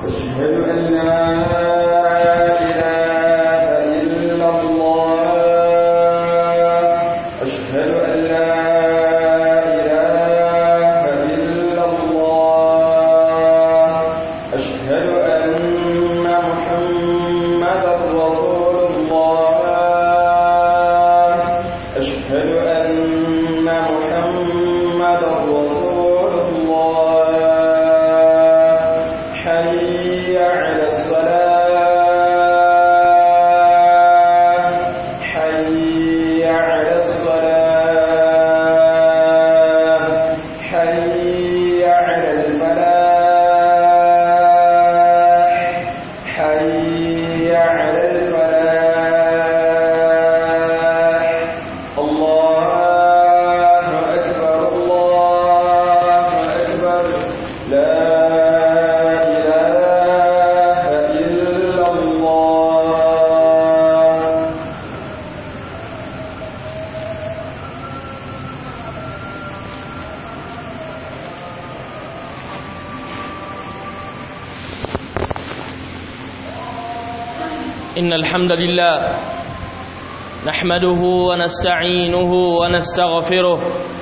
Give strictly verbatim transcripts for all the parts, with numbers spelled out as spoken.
إن الحمد لله نحمده ونستعينه ونستغفره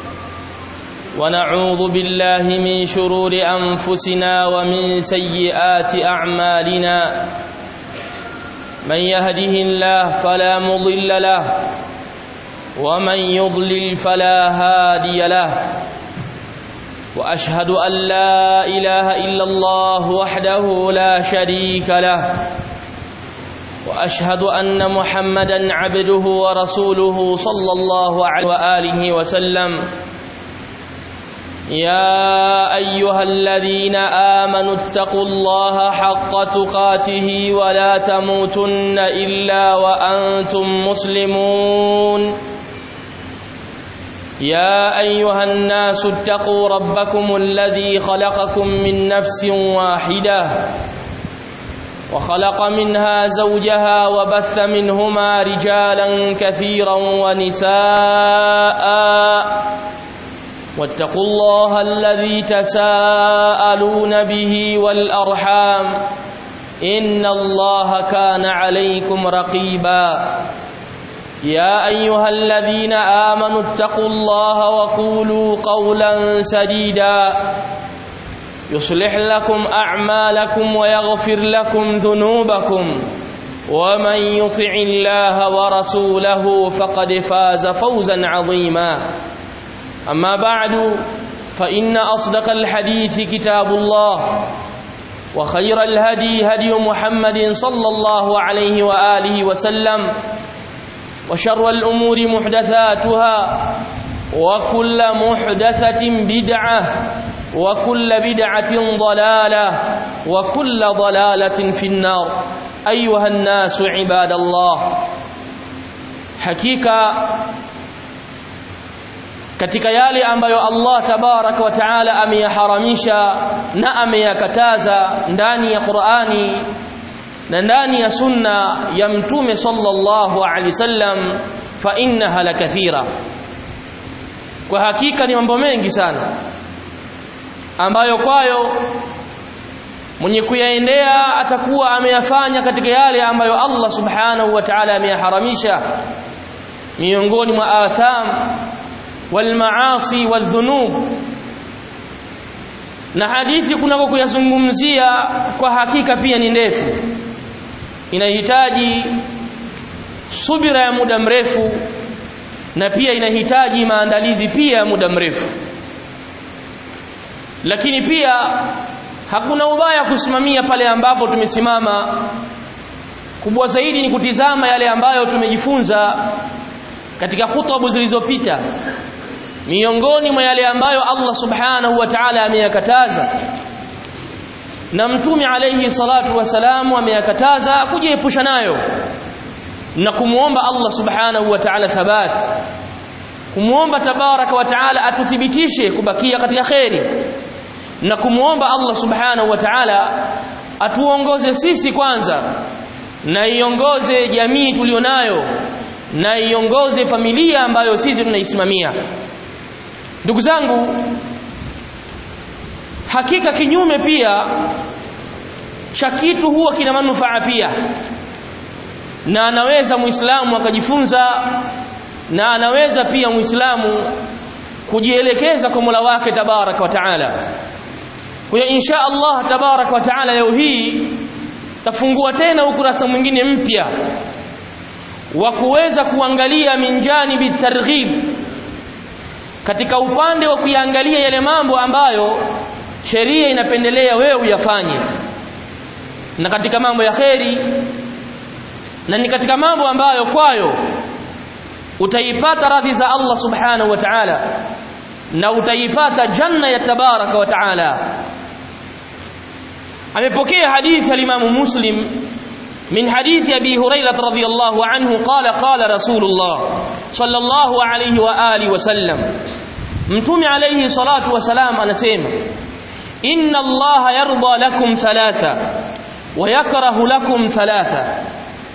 ونعوذ بالله من شرور أنفسنا ومن سيئات أعمالنا من يهده الله فلا مضل له ومن يضلل فلا هادي له وأشهد أن لا إله إلا الله وحده لا شريك له وأشهد أن محمدا عبده ورسوله صلى الله عليه وآله وسلم يا أيها الذين آمنوا اتقوا الله حق تقاته ولا تموتن إلا وأنتم مسلمون يا أيها الناس اتقوا ربكم الذي خلقكم من نفس واحدة وخلق منها زوجها وبث منهما رجالا كثيرا ونساء واتقوا الله الذي تساءلون به والأرحام إن الله كان عليكم رقيبا يا أيها الذين آمنوا اتقوا الله وقولوا قولا سديدا يصلح لكم أعمالكم ويغفر لكم ذنوبكم ومن يطع الله ورسوله فقد فاز فوزا عظيما أما بعد فإن أصدق الحديث كتاب الله وخير الهدي هدي محمد صلى الله عليه وآله وسلم وشر الأمور محدثاتها وكل محدثة بدعة وكل بدعة ضلالة وكل ضلالة في النار أيها الناس عباد الله حقيقة katika yale ambayo Allah tabaraka wa taala ameyaharamisha na ameyakataza ndani ya Qur'ani na ndani ya sunna ya mtume sallallahu alaihi wasallam fa innaha lakathira, kwa hakika ni mambo mengi sana ambayo kwayo mwenye kuyaendea atakuwa ameyafanya katika yale ambayo Allah subhanahu wa ta'ala ameyaharamisha miongoni mwa atham wal maasi wal dhunub. Na hadithi kunako kuyazungumzia kwa hakika pia ni ndefu, inahitaji subira ya muda mrefu na pia inahitaji maandalizi pia ya muda mrefu, lakini pia hakuna ubaya kusimamia pale ambapo tumesimama. Kubwa zaidi ni kutizama yale ambayo tumejifunza katika hutuba zilizopita, miongoni mwa yale ambayo Allah subhanahu wa ta'ala ameyakataza na mtume alayhi salatu wasalam ameyakataza kujiepusha nayo, na kumuomba Allah subhanahu wa ta'ala thabat, kumuomba tabaraka wa ta'ala atuthibitishe kubakia katika khairi, na kumuomba Allah subhanahu wa ta'ala atuongoze sisi kwanza, na iongoze jamii tulionayo, na iongoze familia ambayo sisi tunaisimamia. Ndugu zangu, hakika kinyume pia cha kitu huwa kina manufaa pia, na anaweza muislamu akajifunza, na anaweza pia muislamu kujielekeza kwa Mola wake tabaraka wa taala. Kwa hiyo insha Allah tabaraka wa taala leo hii tafungua tena ukurasa mwingine mpya wa kuweza kuangalia minjani bitarghib, katika upande wa kuangalia yale mambo ambayo sheria inapendelea wewe uyafanye, na katika mambo ya kheri, na ni katika mambo ambayo kwayo utaipata radhi za Allah subhanahu wa ta'ala, na utaipata janna ya tabaraka wa ta'ala. amepokea hadithi al-Imam Muslim min hadithi Abi Hurairah radhiyallahu anhu qala qala Rasulullah sallallahu alayhi wa alihi wasallam, Mtume alayhi salatu wasalam anasema, inna Allaha yarda lakum thalatha wa yakrahu lakum thalatha,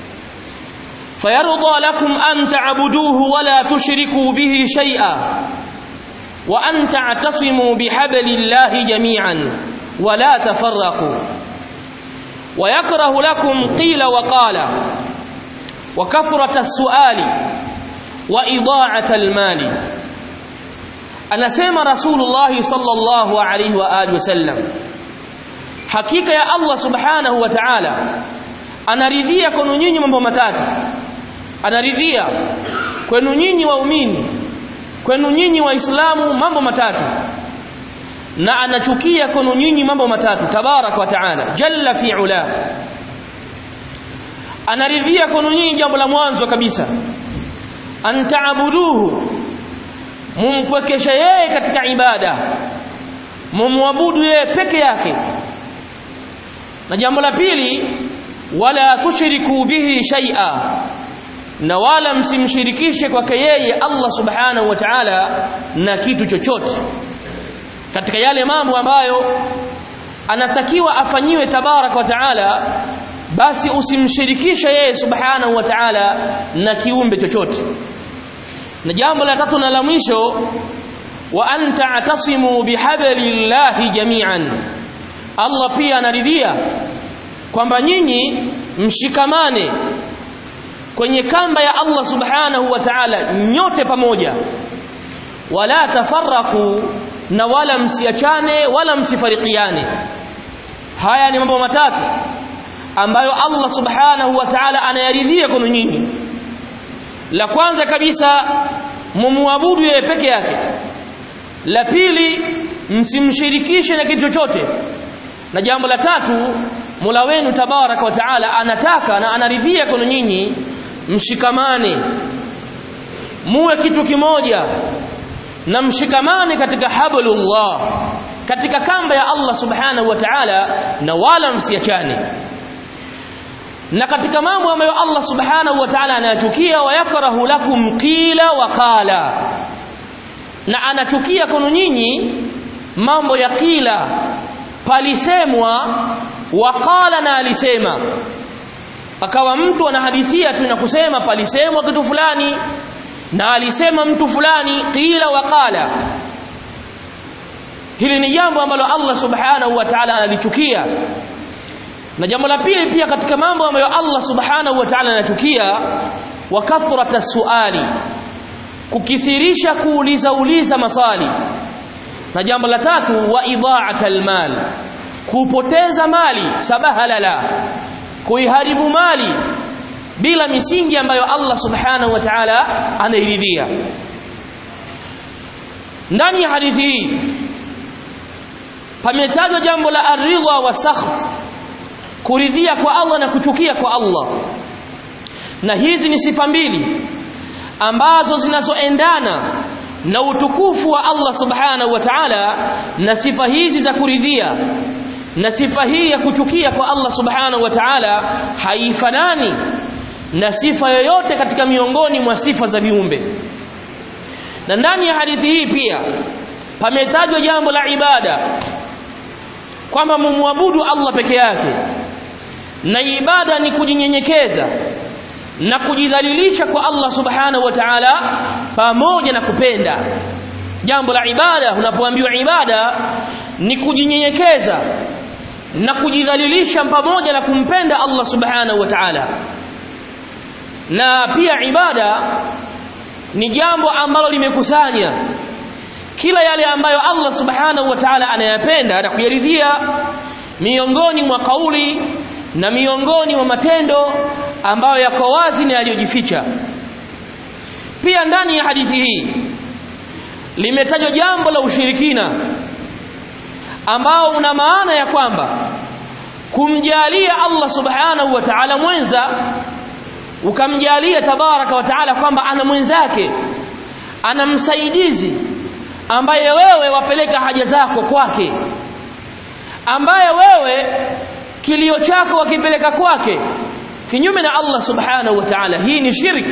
فيرضى لكم أن تعبدوه ولا تشركوا به شيئا وأن تعتصموا بحبل الله جميعا ولا تفرقوا، ويكره لكم قيل وقال وكثرة السؤال وإضاعة المال. أنا سيما رسول الله صلى الله عليه وآله وسلم، حقيقة يا الله سبحانه وتعالى anaridhia kwenu nyinyi mambo matatu. Anaridhia kwenu nyinyi waumini, kwenu nyinyi waislamu mambo matatu, na anachukia kwenu nyinyi mambo matatu tabaraka wa taala jalla fi ula. Anaridhia kwenu nyinyi jambo la mwanzo kabisa, antaabuduhu, mumpwekeshe yeye katika ibada, mumwabudu yeye peke yake. Na jambo la pili, wala tushriku bihi shay'a, na wala msimshirikishe kwake yeye Allah subhanahu wa ta'ala na kitu chochote katika yale mambo ambayo anatakiwa afanyiwe tabaraka wa ta'ala, basi usimshirikishe yeye subhanahu wa ta'ala na kiumbe chochote. Na jambo la tatu na la mwisho, wa anta atasimu bihablillahi jami'an, Allah pia anaridhia kwamba nyinyi mshikamane kwenye kamba ya Allah subhanahu wa ta'ala nyote pamoja, wala tafarraqu, na wala msiachane wala msifarikiane. Haya ni mambo matatu ambayo Allah subhanahu wa ta'ala anayaridhia kwenu nyinyi. La kwanza kabisa, mumwabudu yeye peke yake. La pili, msimshirikishe na kitu chochote. Na jambo la tatu, Mola wenu tabaraka wa taala anataka na anaridhia kwenu nyinyi mshikamane, muwe kitu kimoja, na mshikamane katika hablullah, katika kamba ya Allah subhanahu wa ta'ala, na wala msiachane. Na katika mambo ambayo Allah subhanahu wa ta'ala anayachukia, wa yakrahu lakum qila wa qala, na anachukia kwenu nyinyi mambo ya qila, palisemwa, waqala, na alisema. Akawa mtu anahadithia tu na kusema palisemwa kitu fulani na alisema mtu fulani, qila waqala. Hili ni jambo ambalo Allah subhanahu wa ta'ala analichukia. Na jambo la pili pia katika mambo ambayo Allah subhanahu wa ta'ala anachukia, wa kathrata suali, kukithirisha kuuliza uliza maswali. Na jambo la tatu, wa idha'atal mal, kupoteza mali sabahalala, kuiharibu mali bila misingi ambayo Allah subhanahu wa ta'ala anairidhia. Ndani ya hadithi hii pametajwa jambo la aridha wa sakht, kuridhia kwa Allah na kuchukia kwa Allah. Na hizi ni sifa mbili ambazo zinazoendana na utukufu wa Allah subhanahu wa ta'ala, na sifa hizi za kuridhia na sifa hii ya kuchukia kwa Allah subhanahu wa ta'ala haifanani na sifa yoyote katika miongoni mwa sifa za viumbe. Na ndani ya hadithi hii pia pametajwa jambo la ibada, kwamba mumwabudu Allah peke yake, na ibada ni kujinyenyekeza na kujidhalilisha kwa Allah subhanahu wa ta'ala pamoja na kupenda. Jambo la ibada, unapoambiwa ibada ni kujinyenyekeza na kujidhalilisha pamoja na kumpenda Allah subhanahu wa ta'ala. Na pia ibada ni jambo ambalo limekusanya kila yale ambayo Allah subhanahu wa ta'ala anayapenda na kuyaridhia miongoni mwa kauli na miongoni mwa matendo ambayo yako wazi na yaliyojificha. Pia ndani ya hadithi hii limetajwa jambo la ushirikina ambao una maana ya kwamba kumjalia Allah subhanahu wa ta'ala mwenza, ukamjalia tabaraka wa ta'ala kwamba ana mwenzake, ana msaidizi ambaye wewe wapeleka haja zako kwake, ambaye wewe kilio chako wakipeleka kwake kinyume na Allah subhanahu wa ta'ala. Hii ni shirki,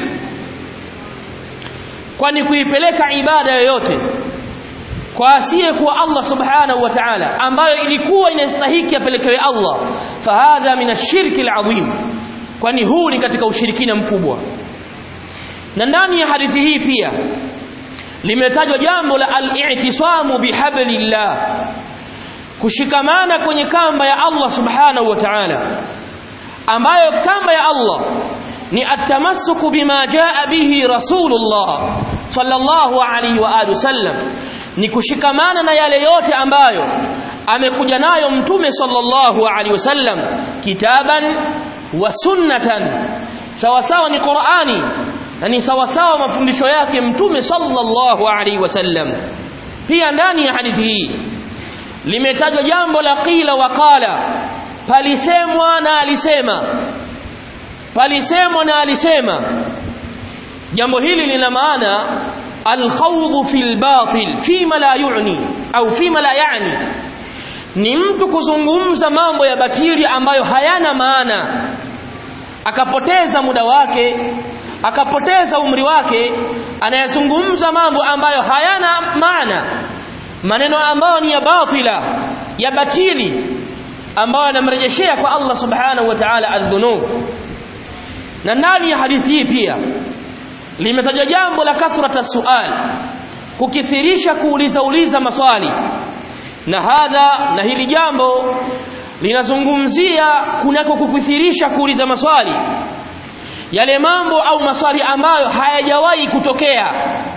kwani kuipeleka ibada yoyote kwa asiye kuwa Allah subhanahu wa ta'ala ambayo ilikuwa inastahiki apelekewe Allah, fahadha min ash-shirki al-azim, kwani huu ni katika ushirikina mkubwa. Na ndani ya hadithi hii pia limetajwa jambo la al-i'tisamu bihablillah, kushikamana kwenye kamba ya Allah subhanahu wa ta'ala, ambayo kamba ya Allah ni atamassuku bima jaa bihi rasulullah sallallahu alayhi wa alihi wasallam, ni kushikamana na yale yote ambayo amekuja nayo mtume sallallahu alayhi wasallam, kitaban wa sunnatan, sawa sawa ni Qur'ani na ni sawa sawa mafundisho yake mtume sallallahu alayhi wasallam. Pia ndani ya hadithi hii limetajwa jambo la qila wa qala, palisemwa na alisema, palisemwa na alisema. Jambo hili lina maana al-khawdu fil batil fima la yu'ni au fima la yani, ni mtu kuzungumza mambo ya batili ambayo hayana maana, akapoteza muda wake, akapoteza umri wake, anayazungumza mambo ambayo hayana maana, maneno ambayo ni ya batila, ya batili, ambayo anamrejeshea kwa Allah subhanahu wa ta'ala adh-dhunub. Na ndani ya hadithi hii pia limetaja jambo la kathrata sual, kukithirisha kuuliza uliza maswali. Na hadha na hili jambo linazungumzia kunako kukithirisha kuuliza maswali, yale mambo au maswali ambayo hayajawahi kutokea.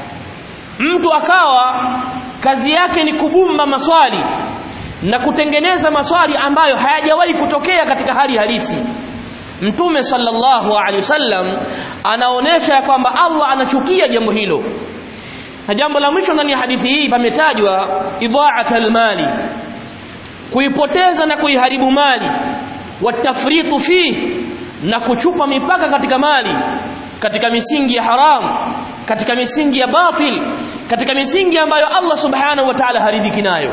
Mtu akawa kazi yake ni kubumba maswali na kutengeneza maswali ambayo hayajawahi kutokea katika hali halisi. Mtume sallallahu alaihi wasallam anaonesha kwamba Allah anachukia jambo hilo. Na jambo la mwisho ndani ya hadithi hii pametajwa idha'atul mali, kuipoteza na kuiharibu mali, watafritu fihi, na kuchupa mipaka katika mali, katika misingi ya haram, katika misingi ya batil, katika misingi ambayo Allah subhanahu wa ta'ala haridhiki nayo.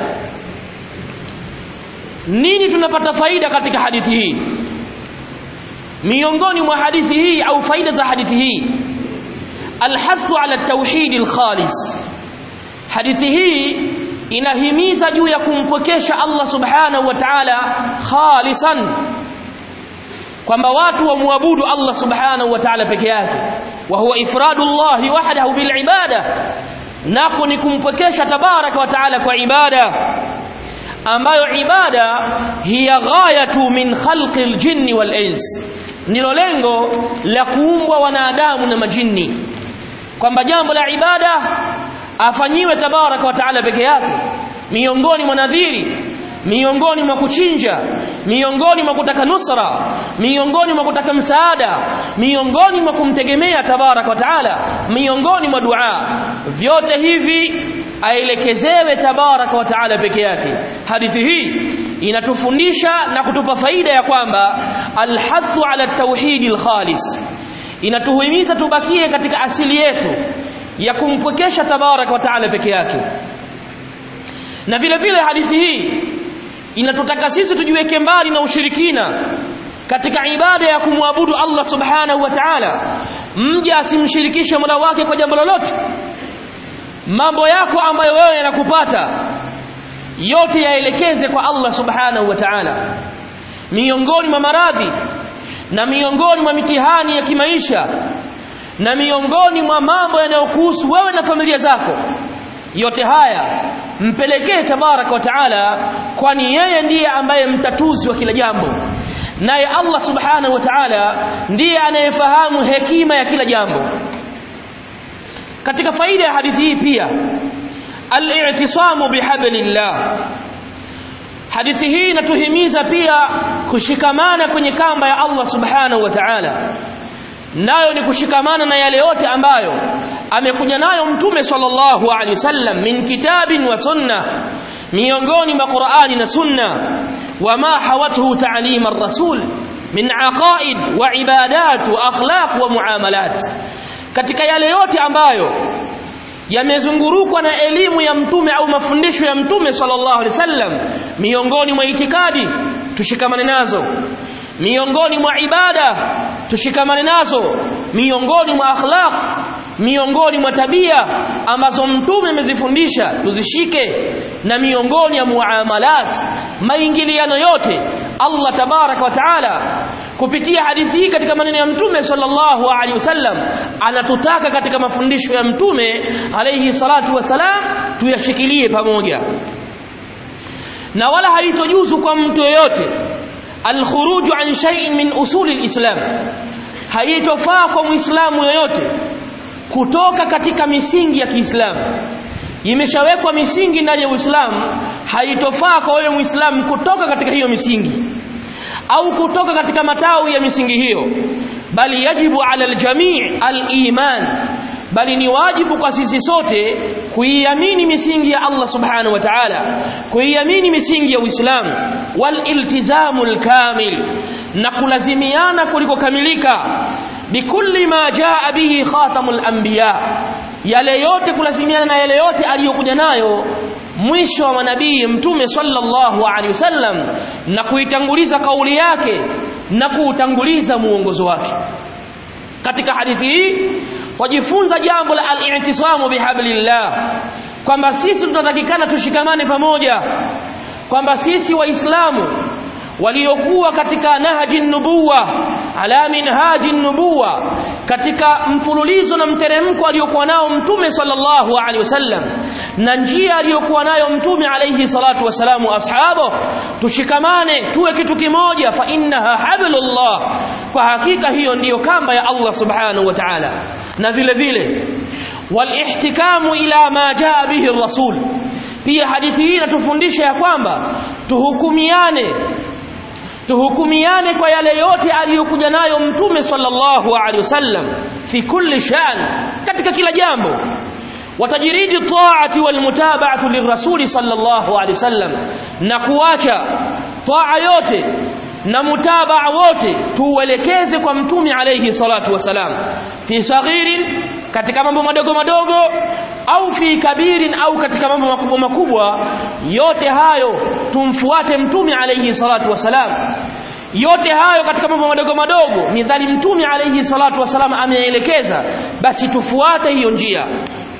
Nini tunapata faida katika hadithi hii? Miongoni mwa hadithi hii au faida za hadithi hii, alhathu ala tauhid alkhalis. Hadithi hii inahimiza juu ya kumpokesha Allah subhanahu wa ta'ala khalisan, kwamba watu wamwabudu Allah subhanahu wa ta'ala peke yake, wa huwa ifradullah wahdahu bil ibada, napo ni kumpokesha tabaraka wa ta'ala kwa ibada, ambayo ibada hiya ghayatu min khalqil jinni wal ins, ndilo lengo la kuumbwa wanadamu na majini, kwamba jambo la ibada afanyiwe tabaraka wa ta'ala peke yake, miongoni mwa nadhiri, miongoni mwa kuchinja, miongoni mwa kutaka nusra, miongoni mwa kutaka msaada, miongoni mwa kumtegemea tabaraka wa ta'ala, miongoni mwa dua, vyote hivi aelekezewe tabaraka wa ta'ala peke yake. Hadithi hii inatufundisha na kutupa faida ya kwamba alhathu ala tauhidil khalis, inatuhimiza tubakie katika asili yetu ya kumpokesha tabaraka wa ta'ala peke yake. Na vile vile hadithi hii inatutaka sisi tujiweke mbali na ushirikina katika ibada ya kumwabudu Allah subhanahu wa ta'ala. Mja asimshirikishe Mola wake kwa jambo lolote. Mambo yako ambayo wewe yanakupata yote yaelekeze kwa Allah subhanahu wa ta'ala. Miongoni mwa maradhi na miongoni mwa mitihani ya kimaisha na miongoni mwa mambo yanayokuhusu wewe na familia zako, yote haya mpelekee tabaraka wa taala, kwani yeye ndiye ambaye mtatuzi wa kila jambo, naye Allah subhanahu wa ta'ala ndiye anayefahamu hekima ya kila jambo. Katika faida ya hadithi hii pia al-i'tisamu bihablillah, hadithi hii inatuhimiza pia kushikamana kwenye kamba ya Allah subhanahu wa ta'ala, nayo ni kushikamana na yale yote ambayo amekuja nayo mtume sallallahu alaihi wasallam min kitabin wa sunna, miongoni mwa Qur'ani na sunna, wama hawatuhu ta'lim ar-rasul min aqaid wa ibadat wa akhlaq wa muamalat, katika yale yote ambayo yamezungurukwa na elimu ya mtume au mafundisho ya mtume sallallahu alaihi wasallam, miongoni mwa itikadi tushikamane nazo, miongoni mwa ibada tushikamane nazo, miongoni mwa akhlaq, miongoni mwa tabia ambazo mtume amezifundisha tuzishike, na miongoni ya muamalat, maingiliano yote Allah tabaraka wa taala kupitia hadithi hii katika maneno ya mtume sallallahu alaihi wasallam anatutaka katika mafundisho ya mtume alayhi salatu wasalam tuyashikilie pamoja, na wala haitojuzu kwa mtu yoyote alkhuruju an shay'in min usuli alislam, haitofaa kwa muislamu yoyote kutoka katika misingi ya Kiislamu. Imeshawekwa misingi ndani ya Uislamu, haitofaa kwa wewe muislamu kutoka katika hiyo misingi au kutoka katika matawi ya misingi hiyo, bali yajibu ala aljami' aliman, bali ni wajibu kwa sisi sote kuiamini misingi ya Allah subhanahu wa ta'ala, kuiamini misingi ya Uislamu, wal iltizamul kamil, na kulazimiana kuliko kamilika bikulli ma jaa bihi khatamul anbiya, yale yote kulazimiana na yale yote aliyokuja nayo mwisho wa manabii mtume sallallahu alaihi wasallam, na kuitanguliza kauli yake na kuutanguliza muongozo wake. Katika hadithi hii wajifunza jambo la al-i'tisamu bihablillah, kwamba sisi tunatakikana tushikamane pamoja, kwamba sisi waislamu waliokuwa katika nahji nubuwa ala minhaji nubuwa, katika mfululizo na mteremko aliyokuwa nao mtume sallallahu alaihi wasallam na njia aliyokuwa nayo mtume alayhi salatu wasalamu ashabo, tushikamane tuwe kitu kimoja, fa innaha hablullah, kwa hakika hiyo ndiyo kamba ya Allah subhanahu wa ta'ala. Na vile vile walihtikamu ila ma jaa bihi ar-rasul, pia hadithi hii inatufundisha ya kwamba tuhukumiane tuhukumiane kwa yale yote aliyokuja nayo mtume sallallahu alaihi wasallam fi kulli shan, katika kila jambo, watajiridi taati wal mutaba'atu lirrasuli sallallahu alaihi wasallam, na kuacha taa yote na mutabaa wote tuelekeze kwa mtume alayhi salatu wasalam, fi saghirin, katika mambo madogo madogo, au fi kabirin, au katika mambo makubwa makubwa, yote hayo tumfuate mtume alayhi salatu wasalam. Yote hayo katika mambo madogo madogo ni dhali mtume alayhi salatu wasalam ameelekeza, basi tufuate hiyo njia.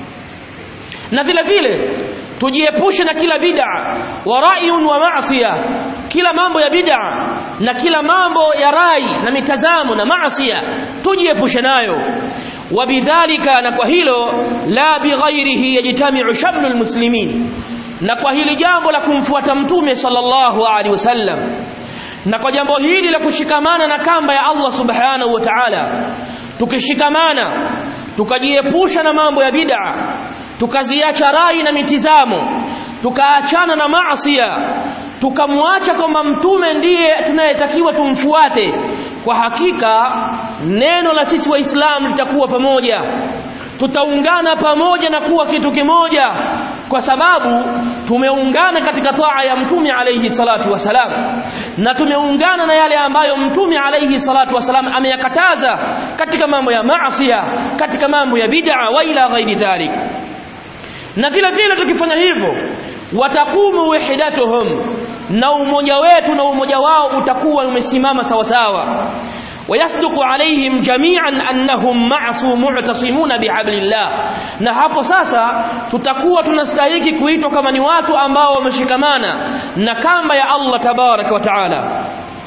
Na vile vile tujiepushe na kila bid'a wa ra'yun wa ma'siyah, kila mambo ya bid'a na kila mambo ya rai na mitazamo na maasiya tujiepushe nayo. Wabidhalika, na kwa hilo, la bighairihi yajtami'u shamlul muslimin, na kwa hili jambo la kumfuata mtume sallallahu alaihi wasallam, na kwa jambo hili la kushikamana na kamba ya Allah subhanahu wa ta'ala, tukishikamana tukajiepusha na mambo ya bid'a, tukaziacha rai na mitizamo, tukaachana na maasiya, tukamwacha kwamba mtume ndiye tunayetakiwa tumfuate, kwa hakika neno la sisi waislamu litakuwa pamoja, tutaungana pamoja na kuwa kitu kimoja, kwa sababu tumeungana katika taa ya mtume alayhi salatu wasalam, na tumeungana na yale ambayo mtume alayhi salatu wasalam ameyakataza katika mambo ya maasiya, katika mambo ya bid'a wa ila ghairi dhalik. Na vile vile tukifanya hivyo, watakumu wahidatuhum, na umoja wetu na umoja wao utakuwa umesimama sawa sawa, wayasduqu alaihim jami'an annahum ma'sum mu'tasimuna bihablillah, na hapo sasa tutakuwa tunastahili kuitwa kama ni watu ambao wameshikamana na kamba ya Allah tabaraka wa taala.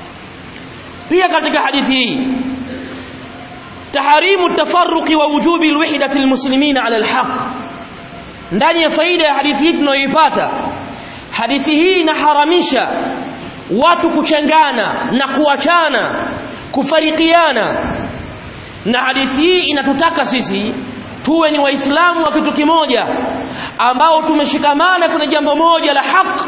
Pia katika hadithi hii taharimu tafarruqi wa wujubi alwahdati almuslimina ala alhaq, ndani ya faida ya hadithi hii tunayoipata, hadithi hii inaharamisha watu kuchangana na kuachana, kufarikiana. Na hadithi hii inatutaka sisi tuwe ni waislamu wa kitu kimoja ambao tumeshikamana kuna jambo moja la haki,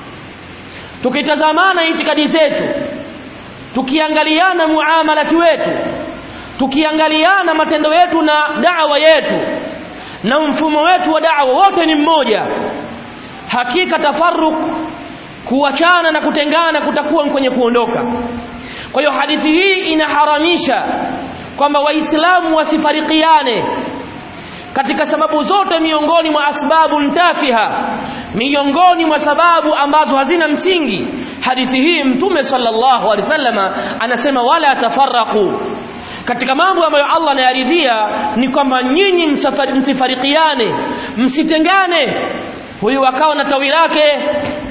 tukitazamana itikadi zetu, tukiangaliana muamalati wetu, tukiangaliana matendo yetu na da'wa yetu na mfumo wetu wa da'wa, wote ni mmoja. Hakika tafarruq, kuachana na kutengana, kutakuwa kwenye kuondoka. Kwa hiyo hadithi hii inaharamisha kwamba waislamu wasifarikiane katika sababu zote, miongoni mwa asbabu ntafiha, miongoni mwa sababu ambazo hazina msingi. Hadithi hii Mtume sallallahu alaihi wasallam anasema wala tafarraqu. Katika mambo ambayo Allah anayaridhia ni kwamba nyinyi msifarikiane, msitengane. Huyu akawa na tawi lake,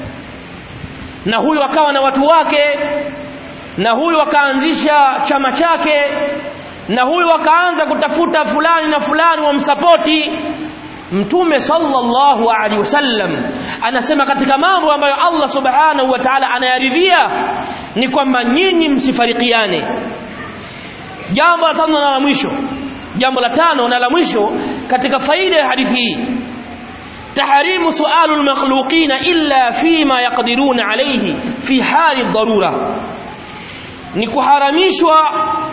na huyu akawa na watu wake, na huyu akaanzisha chama chake, na huyu akaanza kutafuta fulani na fulani wamsapoti. Mtume sallallahu alaihi wasallam anasema katika mambo ambayo Allah subhanahu wa ta'ala anayaridhia ni kwamba nyinyi msifarikiane. Jambo la tano na la mwisho, jambo la tano na la mwisho katika faida ya hadithi hii, tahrimu su'alu al-makhluqina illa fima yaqdiruna alayhi fi hali ad-darura. Ni kuharamishwa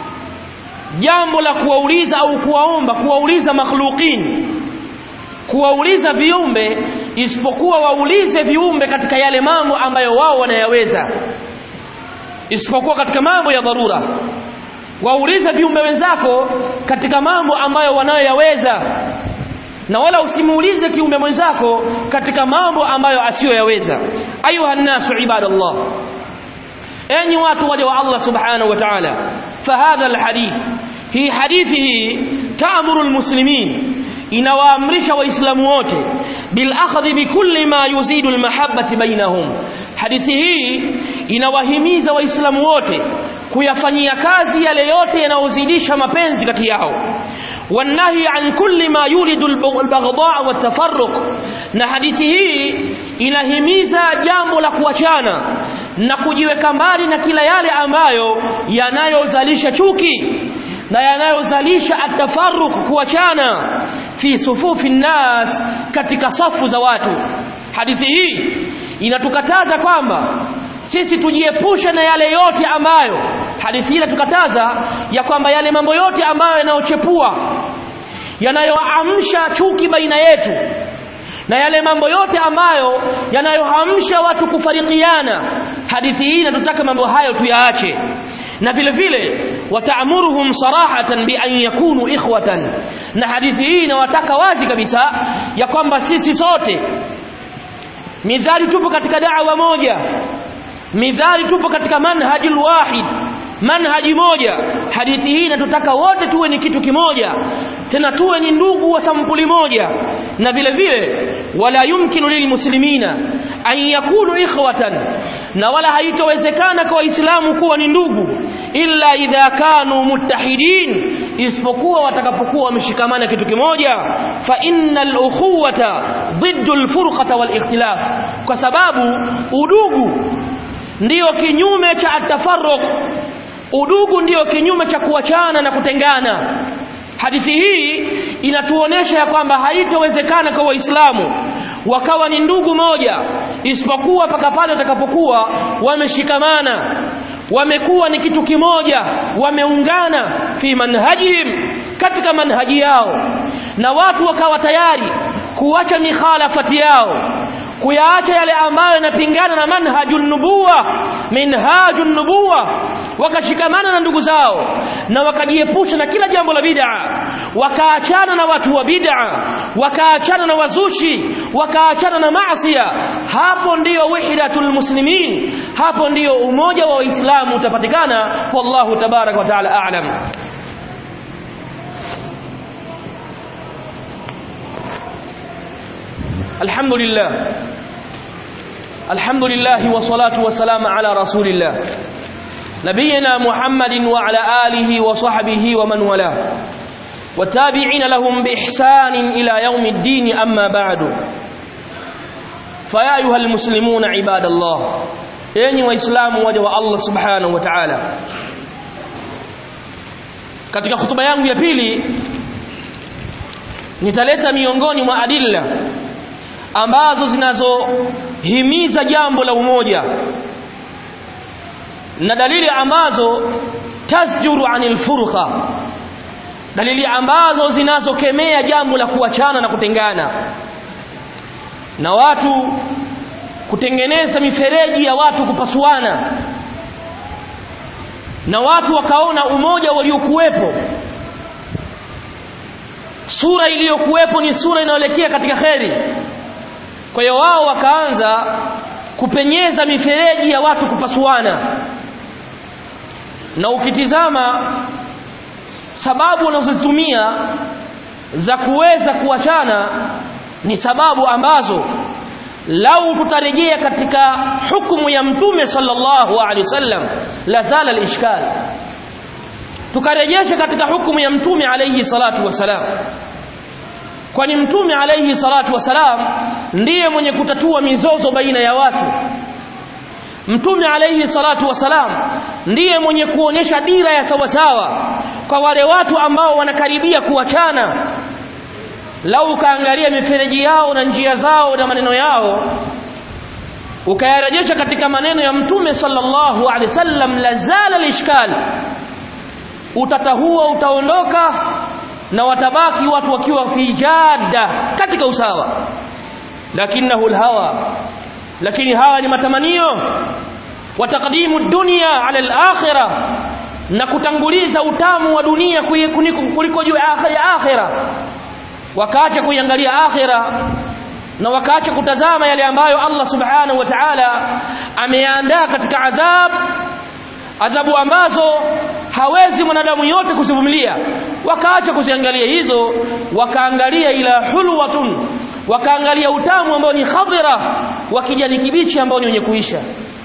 jambo la kuwauliza au kuwaomba, kuwauliza makhluqin, kuwauliza viumbe, isipokuwa waulize viumbe katika yale mambo ambayo wao wanayaweza, isipokuwa katika mambo ya dharura. Waulize viumbe wenzako katika mambo ambayo wanayoyaweza, na wala usimuulize kiumbe mwenzako katika mambo ambayo asiyoyaweza. Ayuha nasu ibadallah, enyi watu waja wa Allah subhanahu wa ta'ala, fahadha alhadith, hii hadithi hii ta'muru almuslimin, inawaamrisha waislamu wote bil akhdhi bi kulli ma yuzidu almahabbati bainahum. Hadithi hii inawahimiza waislamu wote kuyafanyia kazi yale yote yanayozidisha mapenzi kati yao, wanahi an kulli ma yulidu albaghdha wa tafarruq. Na hadithi hii inahimiza jambo la kuachana na kujiweka mbali na kila yale ambayo yanayozalisha chuki na yanayozalisha atafarruq, kuachana fi sufufi nnas, katika safu za watu. Hadithi hii inatukataza kwamba sisi tujiepushe na yale yote ambayo, hadithi hii inatukataza ya kwamba yale mambo yote ambayo yanayochepua, yanayoamsha chuki baina yetu, na yale mambo yote ambayo yanayohamsha watu kufarikiana, hadithi hii inatutaka mambo hayo tuyaache. Na vile vile wataamuruhum sarahatan bi an yakunu ikhwatan, na hadithi hii inawataka wazi kabisa ya kwamba sisi sote midhali tupo katika da'wa moja, midhali tupo katika manhajul wahid, manhaji moja. Hadithi hii inatutaka wote tuwe ni kitu kimoja, tena tuwe ni ndugu wa sampuli moja. Na vile vile wala yumkinu lilmuslimina an yakunu ikhwatan, na wala haitowezekana kwa waislamu kuwa ni ndugu illa idha kanu muttahidin, isipokuwa watakapokuwa wameshikamana kitu kimoja. Fa innal ukhuwata dhiddu alfurqata wal ikhtilaf, kwa sababu udugu ndiyo kinyume cha atafarruq, udugu ndiyo kinyume cha kuachana na kutengana. Hadithi hii inatuonesha ya kwamba haitowezekana kwa waislamu wakawa ni ndugu moja isipokuwa paka pale watakapokuwa wameshikamana, wamekuwa ni kitu kimoja, wameungana fi manhajihim, katika manhaji yao, na watu wakawa tayari kuacha mikhalafati yao, kuyaacha yale ambayo yanapingana na manhajun nubuwa, minhajun nubuwa, wakashikamana na ndugu zao na wakajiepusha na kila jambo la bid'a, wakaachana na watu wa bid'a, wakaachana na wazushi, wakaachana na maasiya. Hapo ndiyo wahidatul muslimin, hapo ndiyo umoja wa Waislamu utapatikana. Wallahu tabaraka wa taala a'lam. Alhamdulillah, alhamdulillah wa salatu wa salam ala rasulillah nabiyina Muhammadin wa ala alihi wa sahbihi wa man wala. والتابعين لهم بإحسان إلى يوم الدين أما بعد فيا أيها المسلمون عباد الله أيها وإسلام وجه الله سبحانه وتعالى. katika hutuba yangu ya pili nitaleta miongoni mwa adilla ambazo zinazohimiza jambo la umoja na dalili ambazo tasjuru anil furqa, dalili ambazo zinazokemea jambo la kuachana na kutengana na watu kutengeneza mifereji ya watu kupasuana na watu wakaona umoja waliokuwepo, sura iliyokuwepo ni sura inayoelekea katika kheri. Kwa hiyo wao wakaanza kupenyeza mifereji ya watu kupasuana. Na ukitizama sababu wanazozitumia za kuweza kuachana ni sababu ambazo lau tutarejea katika hukumu ya Mtume sallallahu alaihi wasallam la zala al-ishkal, tukarejesha katika hukumu ya Mtume alayhi salatu wasalam, kwani Mtume alayhi salatu wasalam ndiye mwenye kutatua mizozo baina ya watu. Mtume alayhi salatu wasalam ndiye mwenye kuonyesha dira ya sawasawa kwa wale watu ambao wanakaribia kuachana. Lau kaangalia mifereji yao na njia zao na maneno yao ukayarejesha katika maneno ya Mtume sallallahu alaihi wasallam la zala al-ishkal, utata huo utaondoka na watabaki watu wakiwa fi jadda, katika usawa. Lakinahu al-hawa, lakini hawa ni matamanio, wa taqdimu dunya ala al-akhirah, na kutanguliza utamu wa dunia kuliko juu ya akhirah. Wakaacha kuiangalia akhira na wakaacha kutazama yale ambayo Allah subhanahu wa ta'ala ameandaa katika adhab, adhabu ambazo hawezi mwanadamu yote kuzivumilia. Wakaacha kuziangalia hizo, wakaangalia ila hulwatun, wakaangalia utamu ambao ni khadira wa kijani kibichi ambao ni wenye kuisha.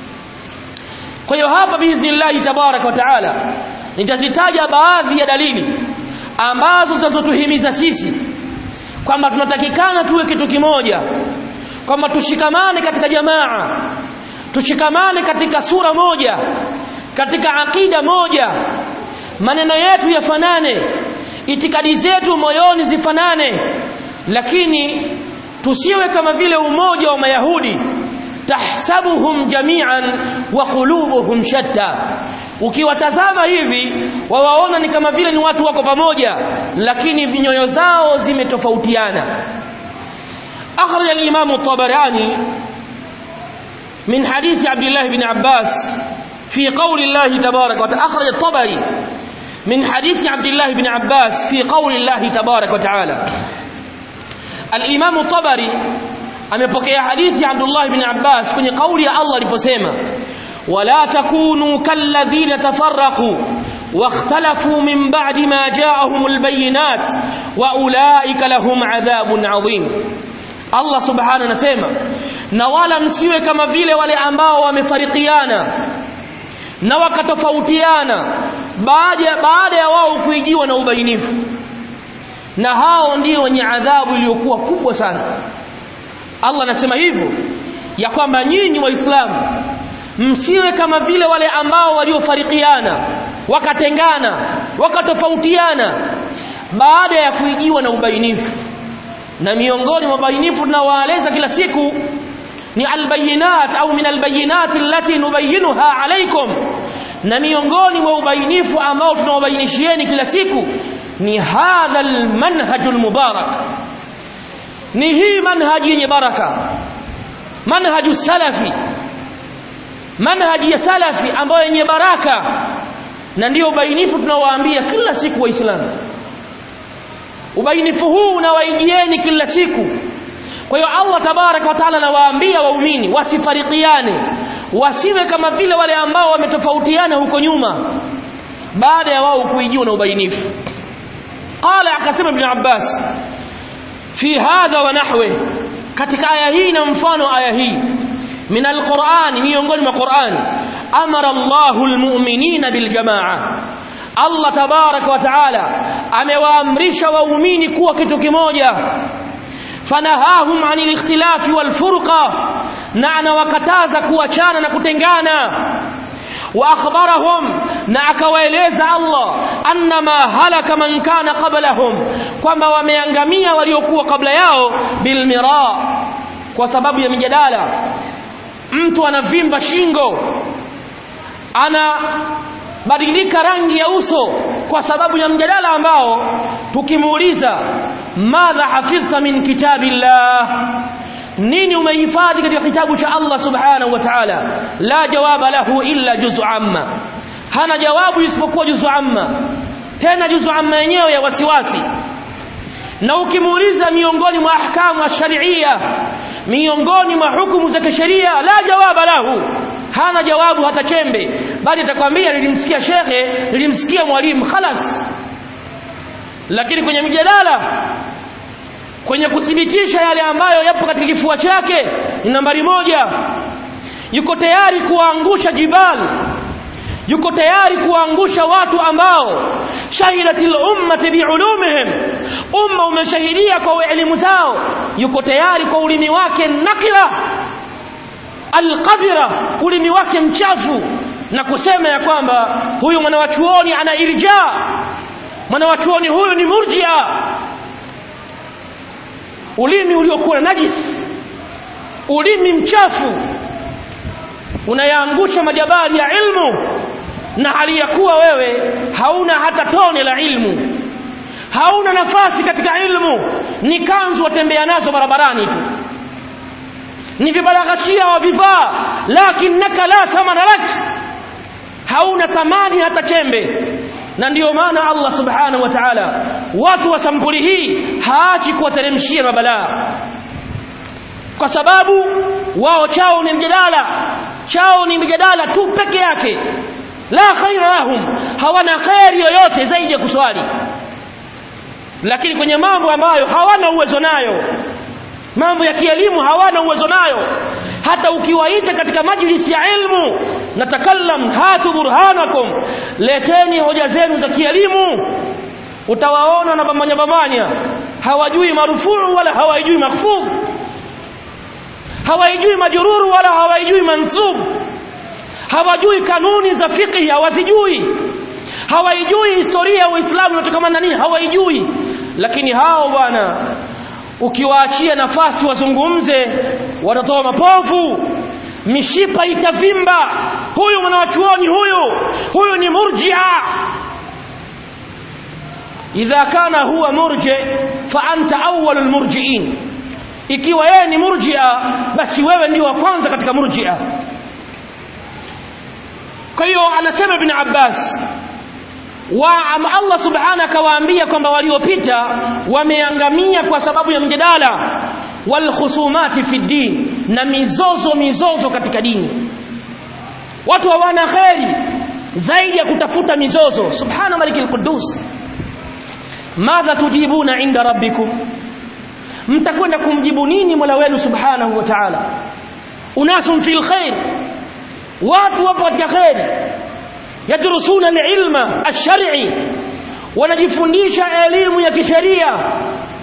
Kwa hiyo hapa biiznillah tabarak wa taala nitazitaja baadhi ya dalili ambazo zinazotuhimiza sisi kwamba tunatakikana tuwe kitu kimoja, kwamba tushikamane katika jamaa, tushikamane katika sura moja, katika akida moja, maneno yetu yafanane, itikadi zetu moyoni zifanane. Lakini tusiwe kama vile umoja wa Mayahudi, tahsabuhum jami'an wa qulubuhum shatta. Ukiwatazama hivi wawaona ni kama vile ni watu wako pamoja, lakini nyoyo zao zimetofautiana. Akhraj al-Imam at-Tabarani min hadith Abdullah ibn Abbas fi qawli Allah tabarak wa ta'ala. Akhraj at-Tabari min hadith Abdullah ibn Abbas fi qawli Allah tabarak wa ta'ala. Al-Imam at-Tabari amepokea hadithi ya Abdullah ibn Abbas kwenye kauli ya Allah aliposema ولا تكونوا كالذين تفرقوا واختلفوا من بعد ما جاءهم البينات واولئك لهم عذاب عظيم. Allah subhanahu anasema na wala msiwe kama vile wale ambao wamefarikiana na wakatofautiana baada baada ya wao kuijiwa na ubainifu, na hao ndio wenye adhabu iliyokuwa kubwa sana. Allah anasema hivyo ya kwamba nyinyi waislamu msiwe kama vile wale ambao waliofarikiana, wakatengana, wakatofautiana baada ya kuijiwa na ubainifu. Na miongoni mwa ubainifu tunawaeleza kila siku ni albayinat au min albayinat allati nubayyinuha alaykum, na miongoni mwa ubainifu ambao tunawabainishieni kila siku ni hadha almanhajul mubarak, ni hii manhaji yenye baraka, manhaju salafi, manhaji ya salafi ambayo yenye baraka. Na ndio ubainifu tunawaambia kila siku waislamu, ubainifu huu unawaijieni kila siku. Kwa hiyo Allah tabaraka wa taala anawaambia waumini wasifarikiane, wasiwe kama vile wale ambao wametofautiana huko nyuma baada ya wao kuijiwa na ubainifu. Qala, akasema Ibn Abbas fi hadha wa nahwi, katika aya hii na mfano aya hii, min alquran, miongoni mwa Qur'an, amara Allahu almu'minina biljamaa, Allah tabaraka wa taala amewaamrisha waumini kuwa kitu kimoja, fanahahum anil ikhtilafi wal furqa, na anawakataza kuachana na kutengana. Wa akhbarahum, na akawaeleza Allah annama halaka man kana qablahum, kwamba wameangamia waliokuwa kabla yao, bil mira, kwa sababu ya mijadala. Mtu anavimba shingo, ana badilika rangi ya uso kwa sababu ya mjadala ambao tukimuuliza madha hafidhta min kitabillah, nini umehifadhi katika kitabu cha Allah subhanahu wa ta'ala, la jawaba lahu illa juz'u amma, hana jawabu isipokuwa juz'u amma, tena juz'u amma yenyewe ya wasiwasi. Na ukimuuliza miongoni mwa ahkamu ash-shar'iyya, miongoni mwa hukumu za kisheria, la jawaba lahu, hana jawabu hata chembe, bali atakwambia nilimsikia shekhe, nilimsikia mwalimu, khalas. Lakini kwenye mjadala, kwenye kuthibitisha yale ambayo yapo katika kifua chake, ni nambari moja. Yuko tayari kuangusha jibali, yuko tayari kuangusha watu ambao shahidatil ummati biulumihim, umma umeshahidia kwa elimu zao. Yuko tayari kwa ulimi wake nakira alqadira, ulimi wake mchafu, na kusema ya kwamba huyu mwanawachuoni ana irja, mwanawachuoni huyu ni murjia. Ulimi uliokuwa najis, ulimi mchafu, unayaangusha majabali ya ilmu, na hali ya kuwa wewe hauna hata tone la ilmu, hauna nafasi katika ilmu, ni kanzu watembea nazo barabarani tu, ni vibalaghashia wa vivaa, lakinnaka la thamana lak, hauna thamani hata chembe. Na ndiyo maana Allah subhanahu wa ta'ala watu wa sampuli hii haachi kuwateremshia mabalaa, kwa sababu wao chao ni mjadala, chao ni mjadala tu peke yake, la khaira lahum, hawana khairi yoyote zaidi ya kuswali. Lakini kwenye mambo ambayo hawana uwezo nayo, mambo ya kielimu hawana uwezo nayo, hata ukiwaita katika majlisi ya ilmu, natakallam hatu burhanakum, leteni hoja zenu za kielimu, utawaona na bamanya bamanya, hawajui marufuu wala hawajui makhfudh, hawajui majrur wala hawajui mansub, hawajui kanuni za fiqh, hawazijui, hawajui historia ya Uislamu unatokana na nini, hawajui. Lakini hao bwana, ukiwaachia nafasi wazungumze, watatoa mapovu, mishipa itavimba. Huyu mwanawachuoni huyu, huyu ni murji'a. Idha kana huwa murji fa anta awwalul murji'in, ikiwa yeye ni murji'a, basi wewe ndio wa kwanza katika murji'a. Kwa hiyo anasema Ibn Abbas, wa Allah subhanahu akawaambia kwamba waliopita wameangamia kwa sababu ya mjadala, wal khusumati fi din, na mizozo mizozo katika dini. Watu hawana khairi zaidi ya kutafuta mizozo. Subhana malikil qudus, madha tujibuna inda rabbikum, mtakwenda kumjibu nini Mola wenu subhanahu wa ta'ala? Unasun fil khair, watu wapo katika khairi, yadrusuna alilma ash-shar'i, wanajifundisha elimu ya kisheria,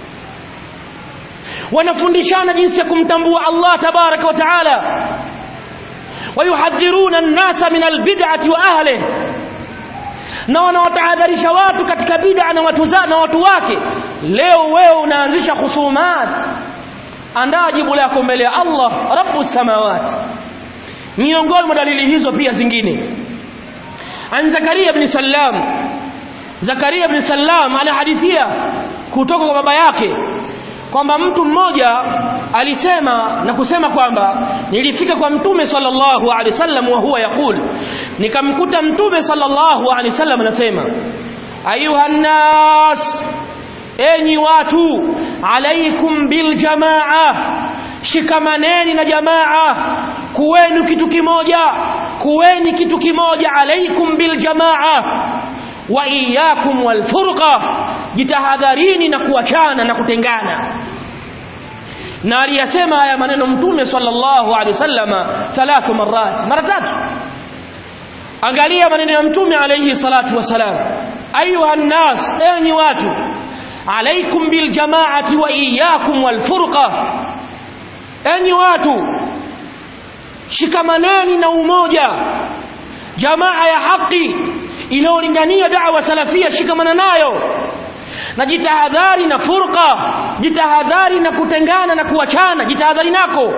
wanafundishana jinsi ya kumtambua Allah tabaraka wa taala, wayuhadhiruna an-nasa min al-bid'ati wa ahlihi, na wanawatahadharisha watu katika bid'a na watu zao na watu wake. Leo wewe unaanzisha khusumat, andaa jibu lako mbele ya Allah rabbus samawati. Miongoni mwa dalili hizo pia zingine, an Zakaria ibn Sallam, Zakaria ibn Sallam anahadithia kutoka kwa baba yake kwamba mtu mmoja alisema na kusema kwamba nilifika kwa mtume sallallahu alaihi wasallam wa huwa yakul, nikamkuta mtume sallallahu alaihi wasallam anasema, ayuhan nas, enyi watu, alaikum bil jamaa, shikamaneni na jamaa, kuweni kitu kimoja, kuweni kitu kimoja, alaikum bil jamaa, wa iyyakum wal furqa, jitahadharini na kuachana na kutengana. Na aliyasema haya maneno mtume sallallahu alaihi wasallam thalathu marat, mara tatu. angalia maneno ya mtume alayhi salatu wasalam, ayuha nas, enyi watu, alaikum bil jamaati wa iyyakum wal furqa, enyi watu shikamaneni na umoja, jamaa ya haki inaolingania da'wa salafia, shikamana nayo, na jitahadhari na furqa, jitahadhari na kutengana na kuachana, jitahadhari nako.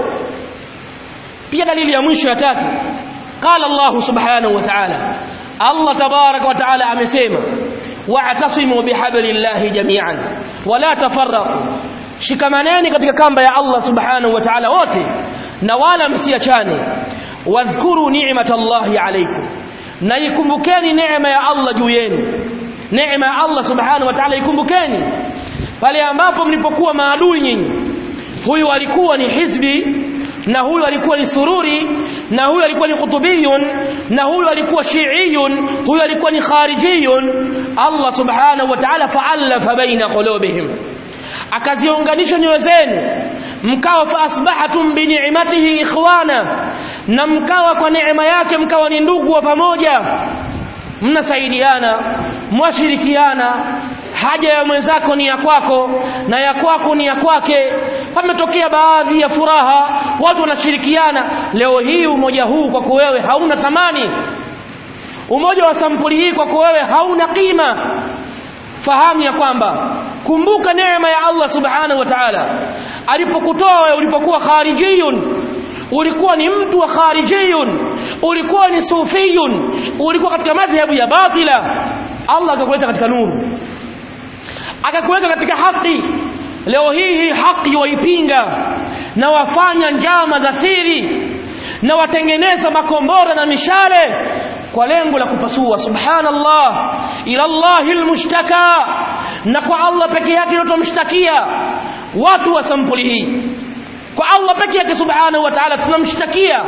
Pia dalili ya mwisho ya tatu, qala Allah subhanahu wa ta'ala, Allah tabarak wa ta'ala amesema, wa'tasimu bihablillahi jami'an wa la tafarraqu, shikamaneni katika kamba ya Allah subhanahu wa ta'ala wote na wala msiachane. Wadhkuru ni'matallahi alaykum, na ikumbukeni neema ya Allah juu yenu, neema ya Allah subhanahu wa ta'ala ikumbukeni pale ambapo mlipokuwa maadui nyinyi. Huyu alikuwa ni hizbi, na huyu alikuwa ni sururi, na huyu alikuwa ni khutubiyun, na huyu alikuwa shi'iyun, huyu alikuwa ni kharijiyun. Allah subhanahu wa ta'ala fa'alafa baina qulubihim, akaziunganisha nyoyo zenu, mkawa fa asbahatum bi ni'matihi ikhwana, na mkawa kwa neema yake mkawa ni ndugu wa pamoja, mnasaidiana, mwashirikiana, haja ya mwenzako ni ya kwako na ya kwako ni ya kwake. Pametokea baadhi ya furaha, watu wanashirikiana. Leo hii umoja huu kwako wewe hauna thamani, umoja wa sampuli hii kwako wewe hauna kima. Fahamu ya kwamba, kumbuka neema ya Allah subhanahu wa ta'ala alipokutoa wewe ulipokuwa kharijiyun, ulikuwa ni mtu wa kharijiyun, ulikuwa ni sufiyun, ulikuwa katika madhhabu ya batila. Allah akakuleta katika nuru, akakuweka katika haki. Leo hii haki waipinga na wafanya njama za siri na watengeneza makombora na mishale kwa lengo la kupasua. Subhanallah, ila Allahil mushtaka, na kwa Allah peke yake ndio tumshtakia. Watu wa sampuli hii kwa Allah peke yake subhanahu wa ta'ala tunamshtakia.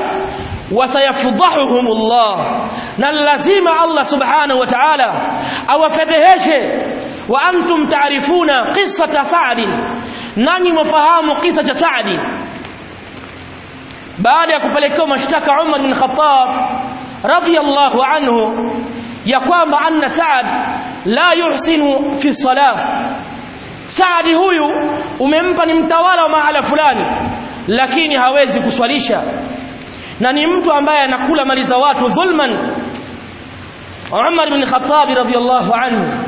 Wasayafudhahuhumullah, na lazima Allah subhanahu wa ta'ala awafedheheshe. Wa antum ta'rifuna qissata Sa'd, nani mfahamu kisa cha Sa'd baada ya kupelekewa mashtaka Umar bin Khattab radiyallahu anhu ya kwamba anna Sa'd la yuhsinu fi salah. Sa'd huyu umempa ni mtawala wa mahala fulani, lakini hawezi kuswalisha, na ni mtu ambaye anakula mali za watu dhulman. Umar bin Khattab radiyallahu anhu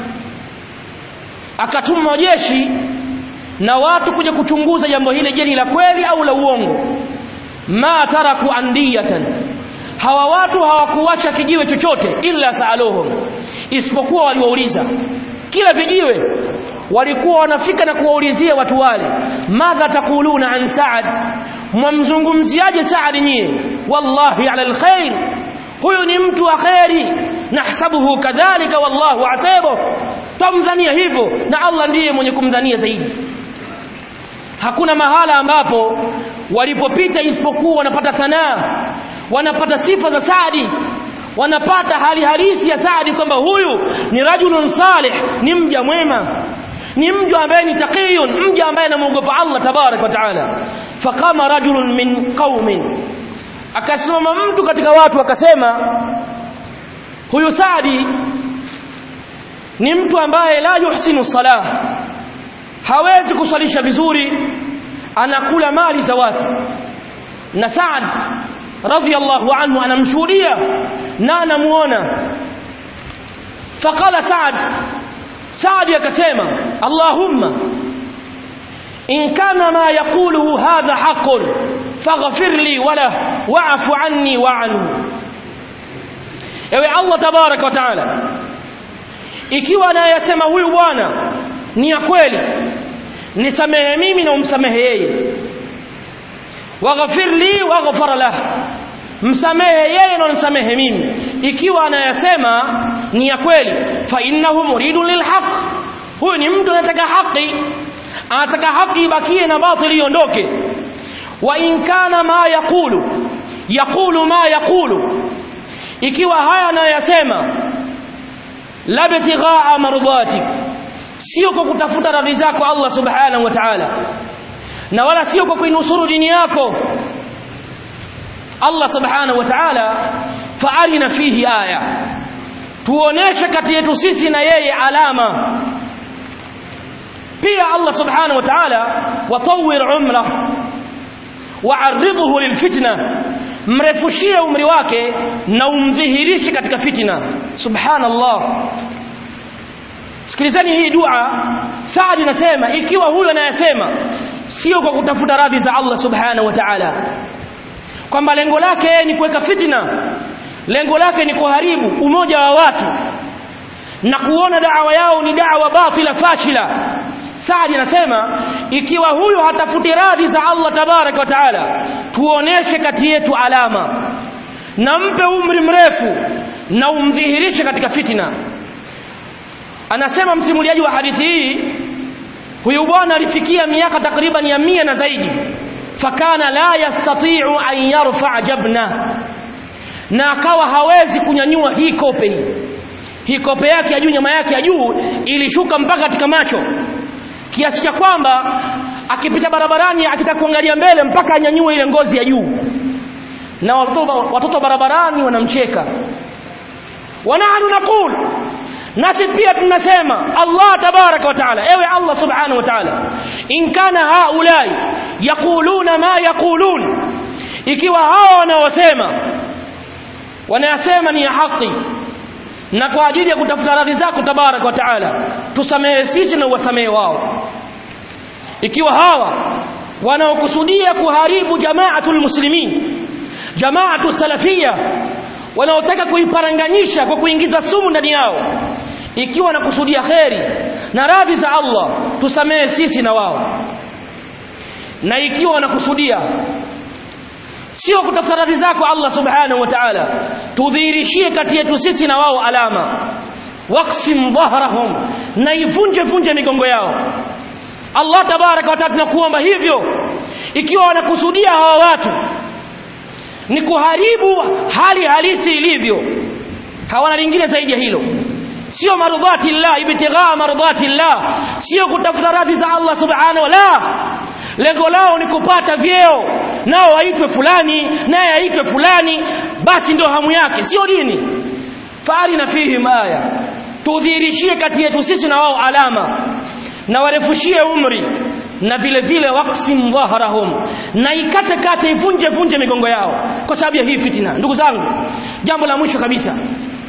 akatuma jeshi na watu kuja kuchunguza jambo hili, je, ni la kweli au la uongo. Ma taraku andiyatan, hawa watu hawakuacha kijiwe chochote illa saaluhum, isipokuwa waliwauliza. Kila vijiwe walikuwa wanafika na kuwaulizia watu wale, madha taquluna an Sa'd, mwamzungumziaje Sa'd nyie? Wallahi ala alkhair, huyu ni mtu wa khairi, nahsabuhu kadhalika wallahu asabu, tumdhania hivyo na Allah ndiye mwenye kumdhania zaidi. Hakuna mahala ambapo walipopita isipokuwa wanapata sanaa, wanapata sifa za Saadi, wanapata hali halisi ya Saadi kwamba huyu ni rajulun salih, ni mja mwema, ni mja ambaye ni taqiyun, mja ambaye anamuogopa Allah tabarak wa taala. Faqama rajulun min qaumin, akasimama mtu katika watu akasema, huyu Saadi ni mtu ambaye la yuhsinu salah, hawezi kusalisha vizuri, anakula mali za watu. Na Sa'd radiyallahu anhu anamshuhudia na anamuona. Faqala Sa'd, Sa'd akasema, Allahumma in kana ma yaquluhu hadha haqqun faghfir li wa lahu wa'fu anni wa anhu. Ewe Allah tabarak wa taala, ikiwa anayasema huyu bwana ni ya kweli, nisamehe mimi na umsamehe yeye. Waghfir li waghfar lahu, msamehe yeye na umsamehe mimi. Ikiwa anayasema ni ya kweli, fa innahu muridun lilhaq, huyu ni mtu anataka haki, anataka haki ibakie na batili iondoke. Wa in kana ma yaqulu yaqulu ma yaqulu, ikiwa haya anayasema labtighaa mardati, sio kwa kutafuta radhi zako Allah subhanahu wa ta'ala, na wala sio kwa kuinusuru dini yako Allah subhanahu wa ta'ala, fa'arina fihi aya, tuoneshe kati yetu sisi na yeye alama. Pia Allah subhanahu wa ta'ala watawwir umra wa'arridhu lilfitna, mrefushie umri wake na umdhihirishe katika fitna. Subhanallah. Sikilizeni hii dua. Saad anasema ikiwa huyo anayesema sio kwa kutafuta radhi za Allah subhanahu wa ta'ala, kwamba lengo lake ni kuweka fitna, lengo lake ni kuharibu umoja wa watu na kuona da'wa yao ni da'wa batila fashila, Saad anasema ikiwa huyo hatafuti radhi za Allah tabaraka wa taala, tuoneshe kati yetu alama na mpe umri mrefu na umdhihirishe katika fitna. Anasema msimuliaji wa hadithi hii, huyu bwana alifikia miaka takriban ya mia na zaidi, fakana la yastati'u an yarfa jabna, na akawa hawezi kunyanyua hii kope hii hii kope yake ya juu, nyama yake ya juu ilishuka mpaka katika macho, kiasi cha kwamba akipita barabarani akitaka kuangalia mbele mpaka anyanyue ile ngozi ya juu, na watoto watoto barabarani wanamcheka. Wanahnu naqul, nasi pia tunasema Allah tabaraka wa taala, ewe Allah subhanahu wa taala, in kana haulai yaquluna ma yaqulun, ikiwa hao wanaosema wanayasema ni ya haki na kwa ajili ya kutafuta radhi zako tabaraka wa taala, tusamehe sisi na uwasamehe wao. Ikiwa hawa wanaokusudia kuharibu jamaatul muslimin, jamaatu salafia, wanaotaka kuiparanganyisha kwa kuingiza sumu ndani yao, ikiwa wanakusudia kheri na radhi za Allah, tusamehe sisi na wao. Na ikiwa wanakusudia sio kutafuta radhi zako Allah subhanahu wa ta'ala, tudhihirishie kati yetu sisi na wao alama. Waqsim dhahrahum, na ivunje vunje migongo yao. Allah tabaraka wa ta'ala tunakuomba hivyo, ikiwa wanakusudia hawa watu ni kuharibu hali halisi ilivyo, hawana lingine zaidi ya hilo, sio marudhati Allah, ibtigha marudhati Allah, sio kutafuta radhi za Allah subhanahu wa ta'ala. Lengo lao ni kupata vyeo, nao waitwe fulani naye aitwe fulani, basi ndio hamu yake, sio dini. Fa'arina fihim aya, tudhihirishie kati yetu sisi na wao alama, na warefushie umri, na vile vile waqsim dhahrahum, na ikate kate ivunje vunje migongo yao kwa sababu ya hii fitna. Ndugu zangu, jambo la mwisho kabisa,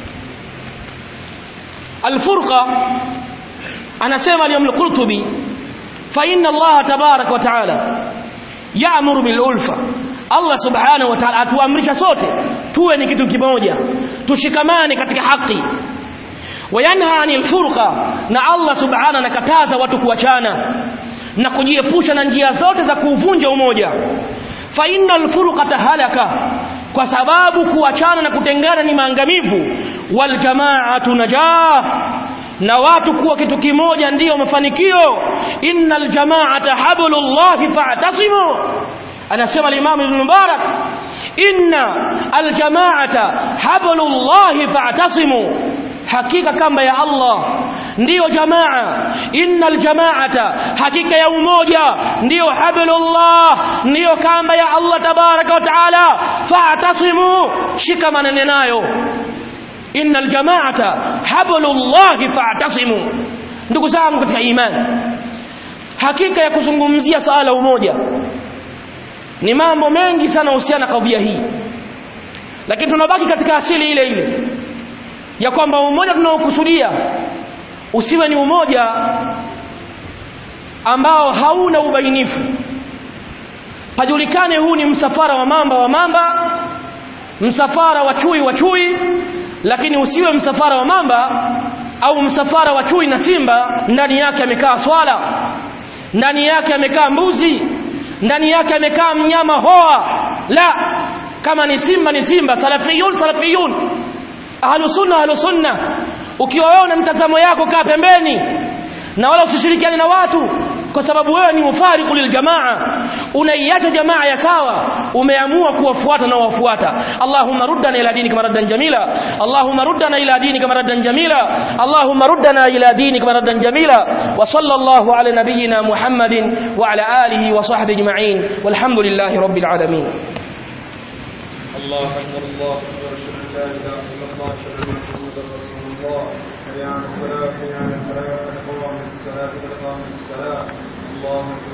al-furqa. Anasema al-Qurtubi, fa inna Allah tabarak wa taala ya'muru bil ulfa, Allah subhanahu wa ta'ala atuamrisha sote tuwe ni kitu kimoja, tushikamane katika haki. Wayanha anil furqa, na Allah subhanahu anakataza watu kuachana na kujiepusha na njia zote za kuvunja umoja. Fa innal furqata halaka, kwa sababu kuachana na kutengana ni maangamivu. Wal jamaa'atu najah, na watu kuwa kitu kimoja ndiyo mafanikio. Innal jama'ata hablullahi fa'tasimu, anasema al-Imam Ibn Mubarak, inna al-jama'ata hablullahi fa'tasimu, hakika kamba ya Allah ndiyo jamaa. Innal jama'ata, hakika ya umoja ndiyo hablullah, ndiyo kamba ya Allah tabaraka wa taala. Fa'tasimu, shikamaneni nayo. Innal jama'ata hablullahi fa'tasimu. Ndugu zangu katika imani, hakika ya kuzungumzia swala umoja ni mambo mengi sana husiana na kadhia hii, lakini tunabaki katika asili ile ile ya kwamba umoja tunaokusudia usiwe ni umoja ambao hauna ubainifu. Pajulikane huu ni msafara wa mamba wa mamba, msafara wa chui wa chui, lakini usiwe msafara wa mamba au msafara wa chui na simba, ndani yake amekaa swala, ndani yake amekaa mbuzi, ndani yake amekaa mnyama hoa. La, kama ni simba ni simba, salafiyun salafiyun, ahlu sunna ahlu sunna. Ukiwa wewe na mtazamo yako, kaa pembeni na wala usishirikiane na watu, kwa sababu wewe ni mufariqu lil jamaa, unaiacha jamaa ya sawa, umeamua kuwafuata na wafuata. Allahumma ruddana ila dinika maraddan jamila, Allahumma ruddana ila dinika maraddan jamila, Allahumma ruddana ila dinika maraddan jamila. Wa sallallahu ala nabiyyina Muhammadin wa ala alihi wa sahbihi ajma'in, walhamdulillahi rabbil alamin. Allahu akbar, Allahu akbar. لا اله الا الله اشهد ان محمدا رسول الله حي على الصلاه حي على الفلاح قد قامت الصلاه قد قامت الصلاه اللهم